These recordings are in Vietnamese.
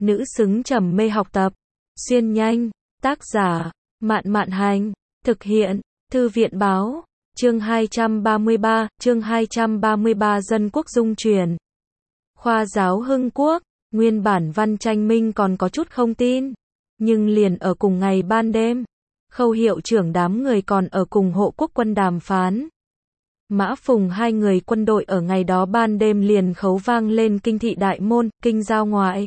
Nữ xứng trầm mê học tập. Xuyên nhanh. Tác giả. Mạn Mạn Hành. Thực hiện. Thư viện báo. Chương 233 Dân quốc dung truyền. Khoa giáo Hưng Quốc. Nguyên bản Văn Tranh Minh còn có chút không tin. Nhưng liền ở cùng ngày ban đêm, Khâu hiệu trưởng đám người còn ở cùng hộ quốc quân đàm phán. Mã Phùng hai người quân đội ở ngày đó ban đêm liền khấu vang lên kinh thị đại môn, kinh giao ngoại.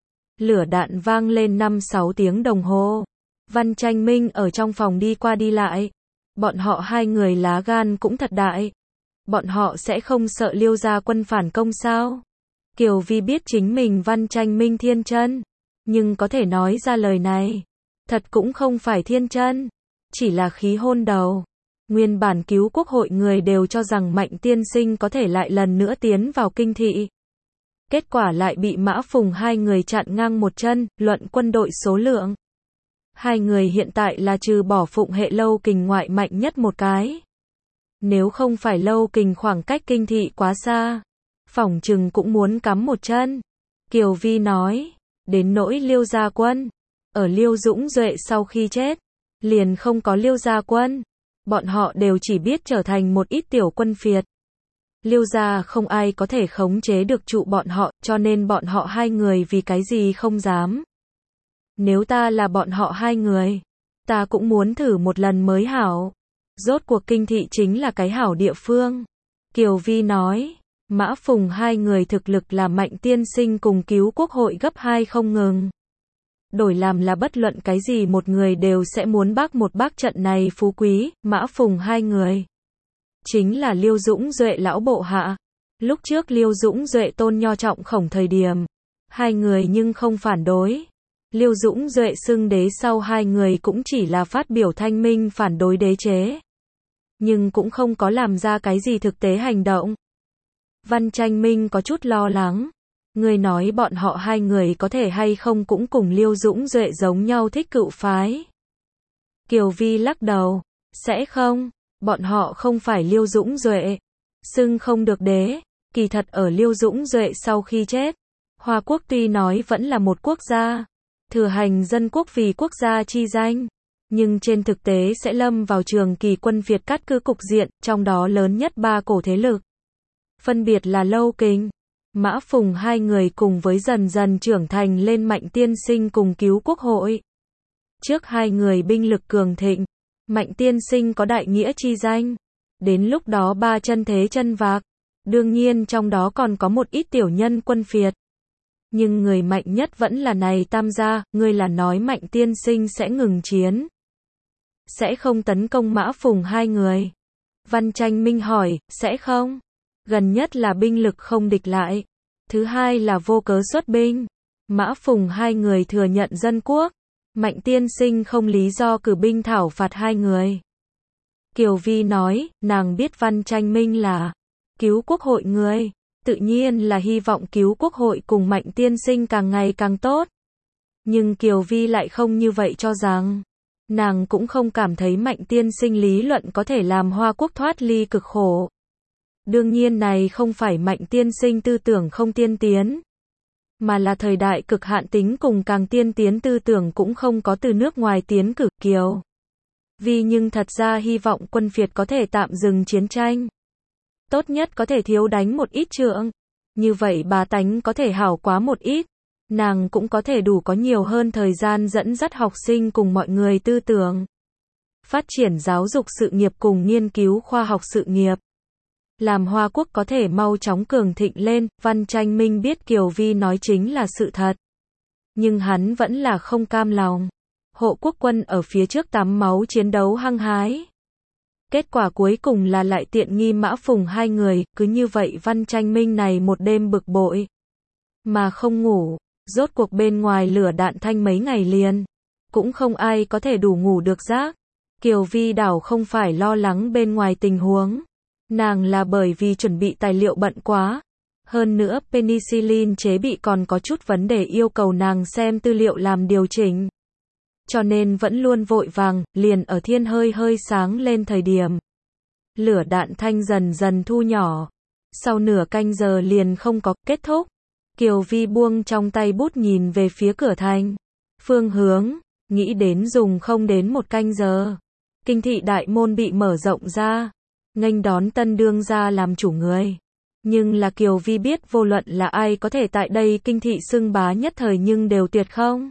Lửa đạn vang lên 5-6 tiếng đồng hồ. Văn Tranh Minh ở trong phòng đi qua đi lại. Bọn họ hai người lá gan cũng thật đại. Bọn họ sẽ không sợ Liêu gia quân phản công sao? Kiều Vi biết chính mình Văn Tranh Minh thiên chân, nhưng có thể nói ra lời này, thật cũng không phải thiên chân, chỉ là khí hôn đầu. Nguyên bản cứu quốc hội người đều cho rằng Mạnh tiên sinh có thể lại lần nữa tiến vào kinh thị. Kết quả lại bị Mã Phùng hai người chặn ngang một chân, luận quân đội số lượng. Hai người hiện tại là trừ bỏ Phụng hệ Lâu Kình ngoại mạnh nhất một cái. Nếu không phải Lâu Kình khoảng cách kinh thị quá xa, phỏng chừng cũng muốn cắm một chân. Kiều Vi nói, đến nỗi Liêu gia quân, ở Liêu Dũng Duệ sau khi chết, liền không có Liêu gia quân. Bọn họ đều chỉ biết trở thành một ít tiểu quân phiệt. Liêu gia không ai có thể khống chế được trụ bọn họ, cho nên bọn họ hai người vì cái gì không dám. Nếu ta là bọn họ hai người, ta cũng muốn thử một lần mới hảo. Rốt cuộc kinh thị chính là cái hảo địa phương. Kiều Vi nói, Mã Phùng hai người thực lực là Mạnh tiên sinh cùng cứu quốc hội gấp 2 không ngừng. Đổi làm là bất luận cái gì một người đều sẽ muốn một bác trận này phú quý. Mã Phùng hai người chính là Liêu Dũng Duệ lão bộ hạ. Lúc trước Liêu Dũng Duệ tôn nho trọng khổng thời điểm, hai người nhưng không phản đối. Liêu Dũng Duệ xưng đế sau hai người cũng chỉ là phát biểu thanh minh phản đối đế chế, nhưng cũng không có làm ra cái gì thực tế hành động. Văn Tranh Minh có chút lo lắng. Người nói bọn họ hai người có thể hay không cũng cùng Liêu Dũng Duệ giống nhau thích cựu phái. Kiều Vi lắc đầu, sẽ không, bọn họ không phải Liêu Dũng Duệ, xưng không được đế. Kỳ thật ở Liêu Dũng Duệ sau khi chết, Hoa quốc tuy nói vẫn là một quốc gia, thừa hành dân quốc vì quốc gia chi danh, nhưng trên thực tế sẽ lâm vào trường kỳ quân Việt cắt cứ cục diện, trong đó lớn nhất ba cổ thế lực. Phân biệt là Lâu Kình, Mã Phùng hai người cùng với dần dần trưởng thành lên Mạnh tiên sinh cùng cứu quốc hội. Trước hai người binh lực cường thịnh, Mạnh tiên sinh có đại nghĩa chi danh. Đến lúc đó ba chân thế chân vạc, đương nhiên trong đó còn có một ít tiểu nhân quân phiệt. Nhưng người mạnh nhất vẫn là này tam gia, ngươi là nói Mạnh tiên sinh sẽ ngừng chiến, sẽ không tấn công Mã Phùng hai người. Văn Tranh Minh hỏi, sẽ không? Gần nhất là binh lực không địch lại, thứ hai là vô cớ xuất binh. Mã Phùng hai người thừa nhận dân quốc, Mạnh tiên sinh không lý do cử binh thảo phạt hai người. Kiều Vi nói, nàng biết Văn Tranh Minh là cứu quốc hội người, tự nhiên là hy vọng cứu quốc hội cùng Mạnh tiên sinh càng ngày càng tốt. Nhưng Kiều Vi lại không như vậy cho rằng. Nàng cũng không cảm thấy Mạnh tiên sinh lý luận có thể làm Hoa quốc thoát ly cực khổ. Đương nhiên này không phải Mạnh tiên sinh tư tưởng không tiên tiến, mà là thời đại cực hạn tính cùng càng tiên tiến tư tưởng cũng không có từ nước ngoài tiến cử. Kiều Vi nhưng thật ra hy vọng quân Việt có thể tạm dừng chiến tranh. Tốt nhất có thể thiếu đánh một ít trượng. Như vậy bá tánh có thể hảo quá một ít. Nàng cũng có thể đủ có nhiều hơn thời gian dẫn dắt học sinh cùng mọi người tư tưởng. Phát triển giáo dục sự nghiệp cùng nghiên cứu khoa học sự nghiệp. Làm Hoa quốc có thể mau chóng cường thịnh lên. Văn Tranh Minh biết Kiều Vi nói chính là sự thật. Nhưng hắn vẫn là không cam lòng. Hộ quốc quân ở phía trước tắm máu chiến đấu hăng hái. Kết quả cuối cùng là lại tiện nghi Mã Phùng hai người. Cứ như vậy Văn Tranh Minh này một đêm bực bội mà không ngủ. Rốt cuộc bên ngoài lửa đạn thanh mấy ngày liền, cũng không ai có thể đủ ngủ được giấc. Kiều Vi đảo không phải lo lắng bên ngoài tình huống, nàng là bởi vì chuẩn bị tài liệu bận quá. Hơn nữa penicillin chế bị còn có chút vấn đề yêu cầu nàng xem tư liệu làm điều chỉnh. Cho nên vẫn luôn vội vàng, liền ở thiên hơi sáng lên thời điểm. Lửa đạn thanh dần dần thu nhỏ. Sau nửa canh giờ liền không có kết thúc. Kiều Vi buông trong tay bút nhìn về phía cửa thành. Phương hướng, nghĩ đến dùng không đến 1 canh giờ. Kinh thị đại môn bị mở rộng ra, nghênh đón tân đương gia làm chủ người. Nhưng là Kiều Vi biết vô luận là ai có thể tại đây kinh thị xưng bá nhất thời nhưng đều tuyệt không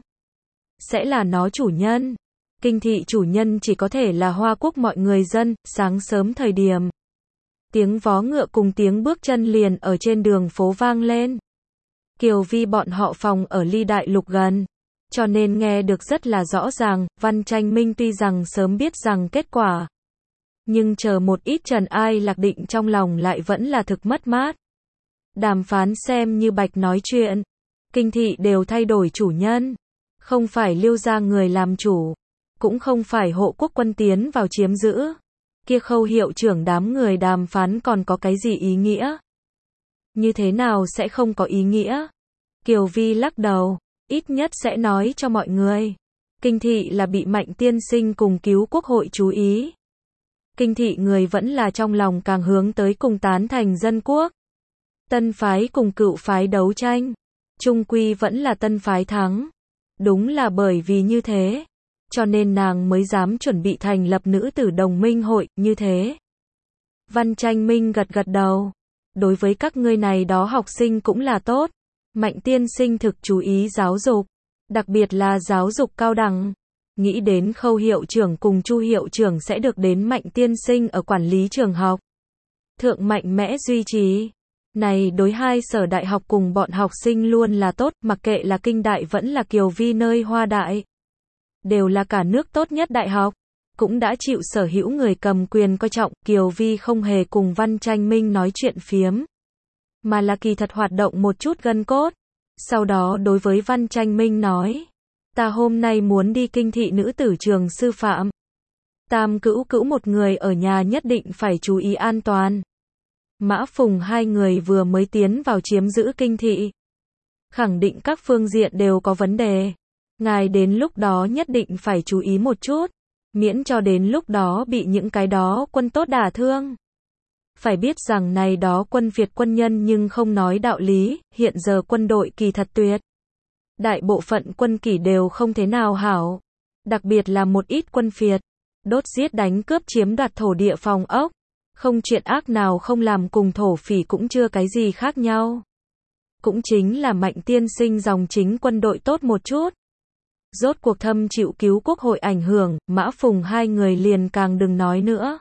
sẽ là nó chủ nhân. Kinh thị chủ nhân chỉ có thể là Hoa Quốc mọi người dân. Sáng sớm thời điểm, tiếng vó ngựa cùng tiếng bước chân liền ở trên đường phố vang lên. Kiều Vi bọn họ phòng ở ly đại lục gần, cho nên nghe được rất là rõ ràng. Văn Tranh Minh tuy rằng sớm biết rằng kết quả, nhưng chờ một ít trần ai lạc định trong lòng lại vẫn là thực mất mát. Đàm phán xem như bạch nói chuyện. Kinh thị đều thay đổi chủ nhân. Không phải Liêu gia người làm chủ, cũng không phải Hộ Quốc quân tiến vào chiếm giữ. Kia Khâu hiệu trưởng đám người đàm phán còn có cái gì ý nghĩa? Như thế nào sẽ không có ý nghĩa? Kiều Vi lắc đầu, ít nhất sẽ nói cho mọi người. Kinh thị là bị Mạnh tiên sinh cùng Cứu Quốc hội chú ý. Kinh thị người vẫn là trong lòng càng hướng tới cùng tán thành dân quốc. Tân phái cùng cựu phái đấu tranh, chung quy vẫn là tân phái thắng. Đúng là bởi vì như thế, cho nên nàng mới dám chuẩn bị thành lập nữ tử đồng minh hội, như thế. Văn Tranh Minh gật gật đầu. Đối với các ngươi này đó học sinh cũng là tốt. Mạnh tiên sinh thực chú ý giáo dục, đặc biệt là giáo dục cao đẳng. Nghĩ đến Khâu hiệu trưởng cùng Chu hiệu trưởng sẽ được đến Mạnh tiên sinh ở quản lý trường học thượng mạnh mẽ duy trì. Này đối hai sở đại học cùng bọn học sinh luôn là tốt, mặc kệ là Kinh đại vẫn là Kiều Vi nơi Hoa đại, đều là cả nước tốt nhất đại học, cũng đã chịu sở hữu người cầm quyền coi trọng. Kiều Vi không hề cùng Văn Tranh Minh nói chuyện phiếm, mà là kỳ thật hoạt động một chút gân cốt. Sau đó đối với Văn Tranh Minh nói, ta hôm nay muốn đi kinh thị nữ tử trường sư phạm. Tam Cữu Cữu một người ở nhà nhất định phải chú ý an toàn. Mã Phùng hai người vừa mới tiến vào chiếm giữ kinh thị, khẳng định các phương diện đều có vấn đề. Ngài đến lúc đó nhất định phải chú ý một chút, miễn cho đến lúc đó bị những cái đó quân tốt đả thương. Phải biết rằng này đó quân Việt quân nhân nhưng không nói đạo lý, hiện giờ quân đội kỳ thật tuyệt. Đại bộ phận quân kỷ đều không thế nào hảo. Đặc biệt là một ít quân Việt, đốt giết đánh cướp chiếm đoạt thổ địa phòng ốc. Không chuyện ác nào không làm, cùng thổ phỉ cũng chưa cái gì khác nhau. Cũng chính là Mạnh tiên sinh dòng chính quân đội tốt một chút. Rốt cuộc thâm chịu Cứu Quốc hội ảnh hưởng, Mã Phùng hai người liền càng đừng nói nữa.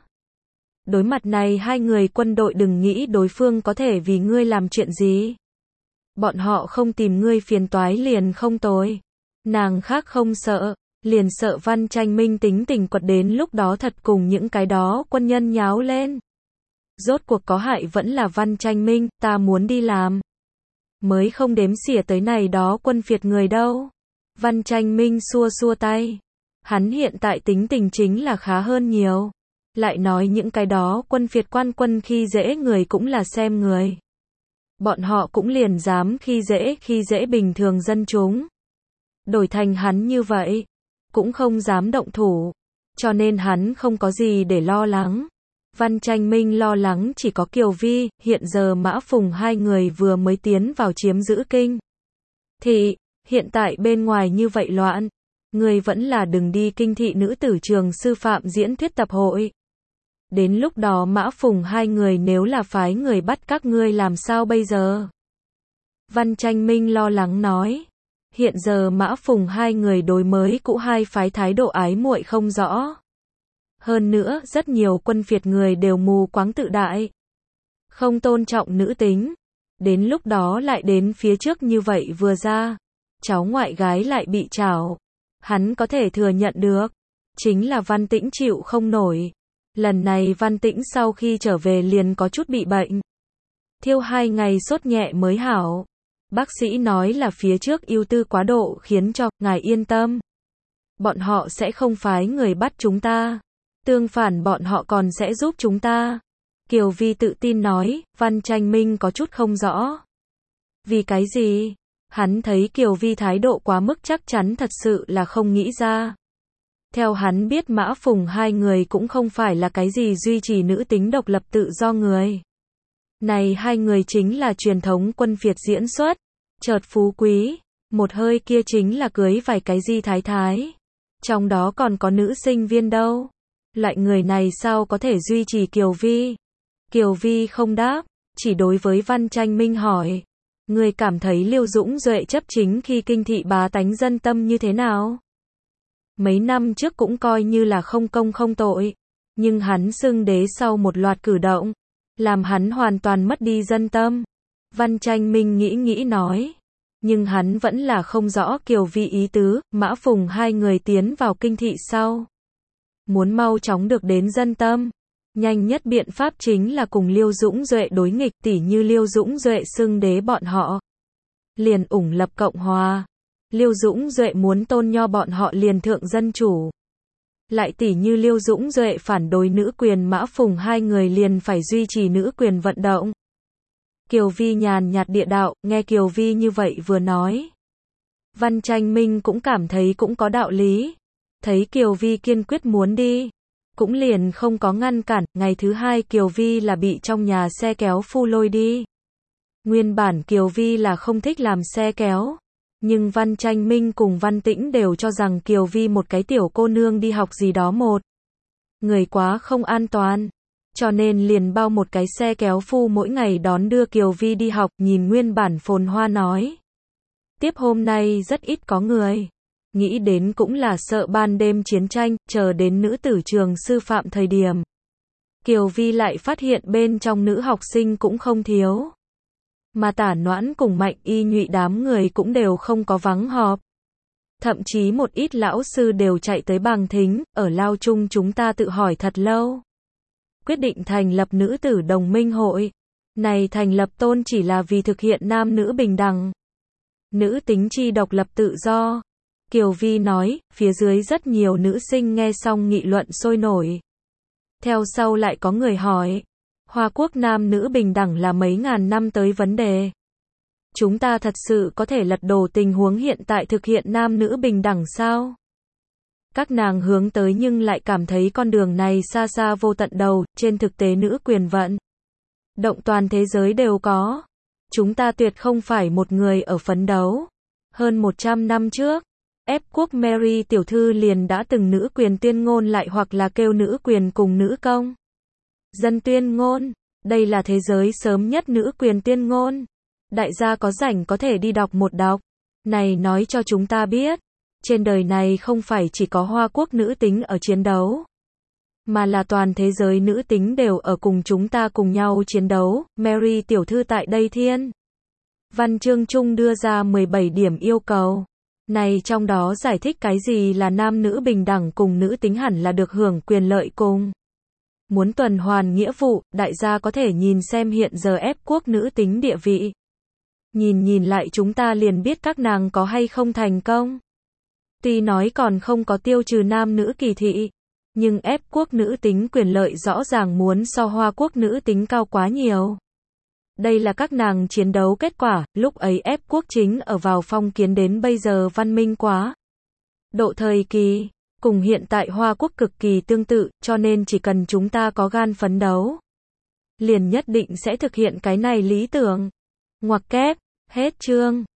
Đối mặt này hai người quân đội đừng nghĩ đối phương có thể vì ngươi làm chuyện gì. Bọn họ không tìm ngươi phiền toái liền không tồi. Nàng khác không sợ, liền sợ Văn Tranh Minh tính tình quật đến lúc đó thật cùng những cái đó quân nhân nháo lên. Rốt cuộc có hại vẫn là Văn Tranh Minh, ta muốn đi làm. Mới không đếm xỉa tới này đó quân Việt người đâu. Văn Tranh Minh xua xua tay. Hắn hiện tại tính tình chính là khá hơn nhiều. Lại nói những cái đó quân Việt quan quân khi dễ người cũng là xem người. Bọn họ cũng liền dám khi dễ bình thường dân chúng. Đổi thành hắn như vậy, cũng không dám động thủ. Cho nên hắn không có gì để lo lắng. Văn Tranh Minh lo lắng chỉ có Kiều Vi, hiện giờ Mã Phùng hai người vừa mới tiến vào chiếm giữ kinh thị, hiện tại bên ngoài như vậy loạn, người vẫn là đừng đi kinh thị nữ tử trường sư phạm diễn thuyết tập hội. Đến lúc đó Mã Phùng hai người nếu là phái người bắt các ngươi làm sao bây giờ? Văn Tranh Minh lo lắng nói, hiện giờ Mã Phùng hai người đối mới cũ hai phái thái độ ái muội không rõ. Hơn nữa, rất nhiều quân Việt người đều mù quáng tự đại, không tôn trọng nữ tính. Đến lúc đó lại đến phía trước như vậy vừa ra, cháu ngoại gái lại bị trảo. Hắn có thể thừa nhận được, chính là Văn Tĩnh chịu không nổi. Lần này Văn Tĩnh sau khi trở về liền có chút bị bệnh. Thiêu 2 ngày sốt nhẹ mới hảo. Bác sĩ nói là phía trước ưu tư quá độ khiến cho, ngài yên tâm. Bọn họ sẽ không phái người bắt chúng ta. Tương phản bọn họ còn sẽ giúp chúng ta. Kiều Vi tự tin nói. Văn Tranh Minh có chút không rõ. Vì cái gì? Hắn thấy Kiều Vi thái độ quá mức chắc chắn thật sự là không nghĩ ra. Theo hắn biết Mã Phùng hai người cũng không phải là cái gì duy trì nữ tính độc lập tự do người. Này hai người chính là truyền thống quân Việt diễn xuất. chợt phú quý, một hơi kia chính là cưới vài cái di thái thái. Trong đó còn có nữ sinh viên đâu. Loại người này sao có thể duy trì Kiều Vi? Kiều Vi không đáp, chỉ đối với Văn Tranh Minh hỏi. Người cảm thấy Liêu Dũng Duệ chấp chính khi kinh thị bá tánh dân tâm như thế nào? Mấy năm trước cũng coi như là không công không tội. Nhưng hắn xưng đế sau một loạt cử động, làm hắn hoàn toàn mất đi dân tâm. Văn Tranh Minh nghĩ nói. Nhưng hắn vẫn là không rõ Kiều Vi ý tứ, Mã Phùng hai người tiến vào kinh thị sau. Muốn mau chóng được đến dân tâm. Nhanh nhất biện pháp chính là cùng Liêu Dũng Duệ đối nghịch, tỉ như Liêu Dũng Duệ xưng đế bọn họ. Liền ủng lập Cộng Hòa. Liêu Dũng Duệ muốn tôn nho bọn họ liền thượng dân chủ. Lại tỉ như Liêu Dũng Duệ phản đối nữ quyền Mã Phùng hai người liền phải duy trì nữ quyền vận động. Kiều Vi nhàn nhạt địa đạo, nghe Kiều Vi như vậy vừa nói. Văn Tranh Minh cũng cảm thấy cũng có đạo lý. Thấy Kiều Vi kiên quyết muốn đi, cũng liền không có ngăn cản. Ngày thứ hai Kiều Vi là bị trong nhà xe kéo phu lôi đi. Nguyên bản Kiều Vi là không thích làm xe kéo. Nhưng Văn Tranh Minh cùng Văn Tĩnh đều cho rằng Kiều Vi một cái tiểu cô nương đi học gì đó một người quá không an toàn. Cho nên liền bao một cái xe kéo phu mỗi ngày đón đưa Kiều Vi đi học, nhìn nguyên bản phồn hoa nói. Tiếp hôm nay rất ít có người. Nghĩ đến cũng là sợ ban đêm chiến tranh, chờ đến nữ tử trường sư phạm thời điểm. Kiều Vi lại phát hiện bên trong nữ học sinh cũng không thiếu. Mà Tả Noãn cùng Mạnh Y Nhụy đám người cũng đều không có vắng họp. Thậm chí một ít lão sư đều chạy tới Bàng Thính, ở lao chung chúng ta tự hỏi thật lâu. Quyết định thành lập nữ tử đồng minh hội. Này thành lập tôn chỉ là vì thực hiện nam nữ bình đẳng. Nữ tính chi độc lập tự do. Kiều Vi nói, phía dưới rất nhiều nữ sinh nghe xong nghị luận sôi nổi. Theo sau lại có người hỏi, Hoa Quốc nam nữ bình đẳng là mấy ngàn năm tới vấn đề. Chúng ta thật sự có thể lật đổ tình huống hiện tại thực hiện nam nữ bình đẳng sao? Các nàng hướng tới nhưng lại cảm thấy con đường này xa xa vô tận đầu, trên thực tế nữ quyền vận động toàn thế giới đều có. Chúng ta tuyệt không phải một người ở phấn đấu. Hơn 100 năm trước, ép quốc Mary tiểu thư liền đã từng nữ quyền tuyên ngôn lại hoặc là kêu nữ quyền cùng nữ công dân tuyên ngôn. Đây là thế giới sớm nhất nữ quyền tuyên ngôn. Đại gia có rảnh có thể đi đọc một đọc. Này nói cho chúng ta biết, trên đời này không phải chỉ có Hoa Quốc nữ tính ở chiến đấu, mà là toàn thế giới nữ tính đều ở cùng chúng ta cùng nhau chiến đấu. Mary tiểu thư tại đây thiên văn chương chung đưa ra 17 điểm yêu cầu. Này trong đó giải thích cái gì là nam nữ bình đẳng cùng nữ tính hẳn là được hưởng quyền lợi cùng muốn tuần hoàn nghĩa vụ. Đại gia có thể nhìn xem hiện giờ ép quốc nữ tính địa vị. Nhìn lại chúng ta liền biết các nàng có hay không thành công. Tuy nói còn không có tiêu trừ nam nữ kỳ thị, nhưng ép quốc nữ tính quyền lợi rõ ràng muốn so Hoa Quốc nữ tính cao quá nhiều. Đây là các nàng chiến đấu kết quả, lúc ấy ép quốc chính ở vào phong kiến đến bây giờ văn minh quá độ thời kỳ, cùng hiện tại Hoa Quốc cực kỳ tương tự, cho nên chỉ cần chúng ta có gan phấn đấu, liền nhất định sẽ thực hiện cái này lý tưởng. Ngoặc kép, hết chương.